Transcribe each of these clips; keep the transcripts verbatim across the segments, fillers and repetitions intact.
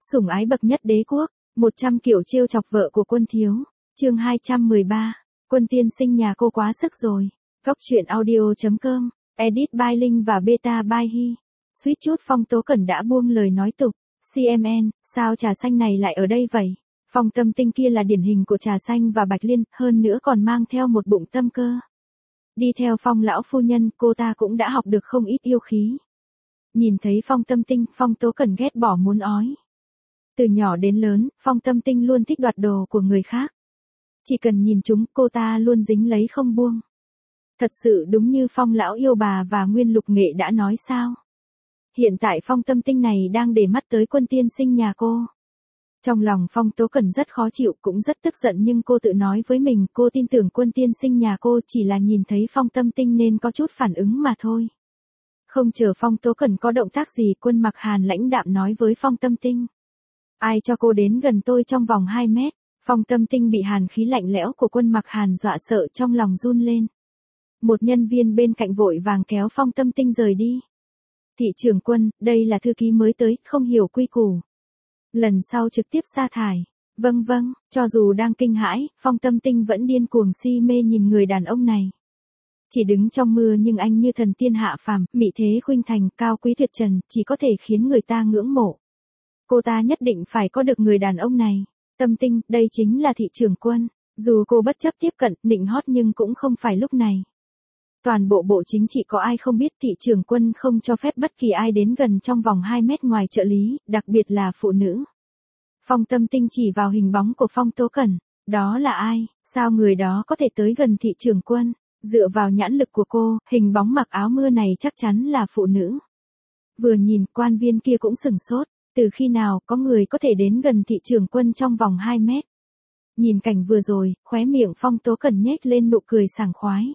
Sủng ái bậc nhất đế quốc, một trăm kiểu trêu chọc vợ của Quân thiếu. Chương hai trăm mười ba. Quân tiên sinh nhà cô quá sức rồi. Góc truyện audio chấm com, edit by Linh và beta by Hi. Suýt chút Phong Tố Cẩn đã buông lời nói tục. xê em en, sao trà xanh này lại ở đây vậy? Phong Tâm Tinh kia là điển hình của trà xanh và bạch liên, hơn nữa còn mang theo một bụng tâm cơ. Đi theo Phong lão phu nhân, cô ta cũng đã học được không ít yêu khí. Nhìn thấy Phong Tâm Tinh, Phong Tố Cẩn ghét bỏ muốn ói. Từ nhỏ đến lớn, Phong Tâm Tinh luôn thích đoạt đồ của người khác. Chỉ cần nhìn chúng, cô ta luôn dính lấy không buông. Thật sự đúng như Phong lão yêu bà và Nguyên Lục Nghệ đã nói sao. Hiện tại Phong Tâm Tinh này đang để mắt tới Quân tiên sinh nhà cô. Trong lòng Phong Tố Cẩn rất khó chịu, cũng rất tức giận, nhưng cô tự nói với mình cô tin tưởng Quân tiên sinh nhà cô, chỉ là nhìn thấy Phong Tâm Tinh nên có chút phản ứng mà thôi. Không chờ Phong Tố Cẩn có động tác gì, Quân Mặc Hàn lãnh đạm nói với Phong Tâm Tinh. Ai cho cô đến gần tôi trong vòng hai mét? Phong Tâm Tinh bị hàn khí lạnh lẽo của Quân Mặc Hàn dọa sợ, trong lòng run lên. Một nhân viên bên cạnh vội vàng kéo Phong Tâm Tinh rời đi. Thị trưởng Quân, đây là thư ký mới tới, không hiểu quy củ. Lần sau trực tiếp sa thải. Vâng vâng, cho dù đang kinh hãi, Phong Tâm Tinh vẫn điên cuồng si mê nhìn người đàn ông này. Chỉ đứng trong mưa nhưng anh như thần tiên hạ phàm, mỹ thế khuynh thành, cao quý tuyệt trần, chỉ có thể khiến người ta ngưỡng mộ. Cô ta nhất định phải có được người đàn ông này. Tâm Tinh, đây chính là thị trưởng Quân. Dù cô bất chấp tiếp cận, nịnh hót nhưng cũng không phải lúc này. Toàn bộ bộ chính trị có ai không biết thị trưởng Quân không cho phép bất kỳ ai đến gần trong vòng hai mét ngoài trợ lý, đặc biệt là phụ nữ. Phong Tâm Tinh chỉ vào hình bóng của Phong Tố Cẩn. Đó là ai? Sao người đó có thể tới gần thị trưởng Quân? Dựa vào nhãn lực của cô, hình bóng mặc áo mưa này chắc chắn là phụ nữ. Vừa nhìn, quan viên kia cũng sửng sốt. Từ khi nào có người có thể đến gần thị trưởng Quân trong vòng hai mét? Nhìn cảnh vừa rồi, khóe miệng Phong Tố Cẩn nhếch lên nụ cười sảng khoái.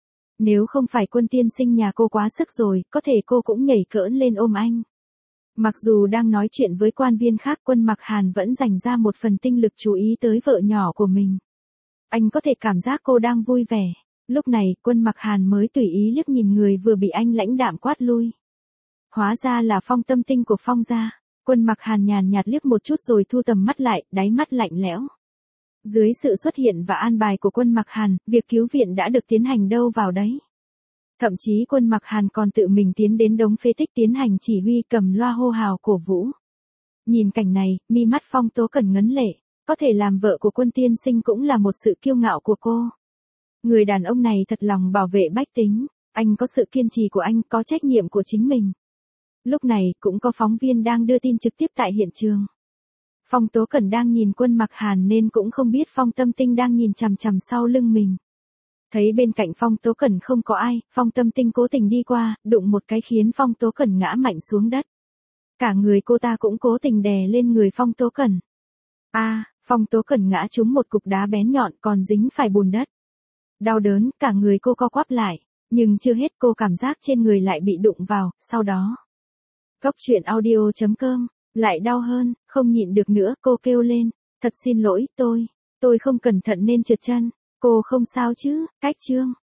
Nếu không phải Quân tiên sinh nhà cô quá sức rồi, có thể cô cũng nhảy cỡn lên ôm anh. Mặc dù đang nói chuyện với quan viên khác, Quân Mặc Hàn vẫn dành ra một phần tinh lực chú ý tới vợ nhỏ của mình. Anh có thể cảm giác cô đang vui vẻ. Lúc này, Quân Mặc Hàn mới tùy ý liếc nhìn người vừa bị anh lãnh đạm quát lui. Hóa ra là Phong Tâm Tinh của Phong gia. Quân Mặc Hàn nhàn nhạt liếc một chút rồi thu tầm mắt lại, đáy mắt lạnh lẽo. Dưới sự xuất hiện và an bài của Quân Mặc Hàn, việc cứu viện đã được tiến hành đâu vào đấy. Thậm chí Quân Mặc Hàn còn tự mình tiến đến đống phế tích tiến hành chỉ huy, cầm loa hô hào cổ vũ. Nhìn cảnh này, mi mắt Phong Tố Cẩn ngấn lệ. Có thể làm vợ của Quân tiên sinh cũng là một sự kiêu ngạo của cô. Người đàn ông này thật lòng bảo vệ bách tính. Anh có sự kiên trì của anh, có trách nhiệm của chính mình. Lúc này, cũng có phóng viên đang đưa tin trực tiếp tại hiện trường. Phong Tố Cẩn đang nhìn Quân Mặc Hàn nên cũng không biết Phong Tâm Tinh đang nhìn chằm chằm sau lưng mình. Thấy bên cạnh Phong Tố Cẩn không có ai, Phong Tâm Tinh cố tình đi qua, đụng một cái khiến Phong Tố Cẩn ngã mạnh xuống đất. Cả người cô ta cũng cố tình đè lên người Phong Tố Cẩn. A, à, Phong Tố Cẩn ngã trúng một cục đá bén nhọn còn dính phải bùn đất. Đau đớn, cả người cô co quắp lại, nhưng chưa hết, cô cảm giác trên người lại bị đụng vào, sau đó. Góc truyện audio chấm com, lại đau hơn, không nhịn được nữa, cô kêu lên, thật xin lỗi, tôi, tôi không cẩn thận nên trượt chân, cô không sao chứ, cách chương.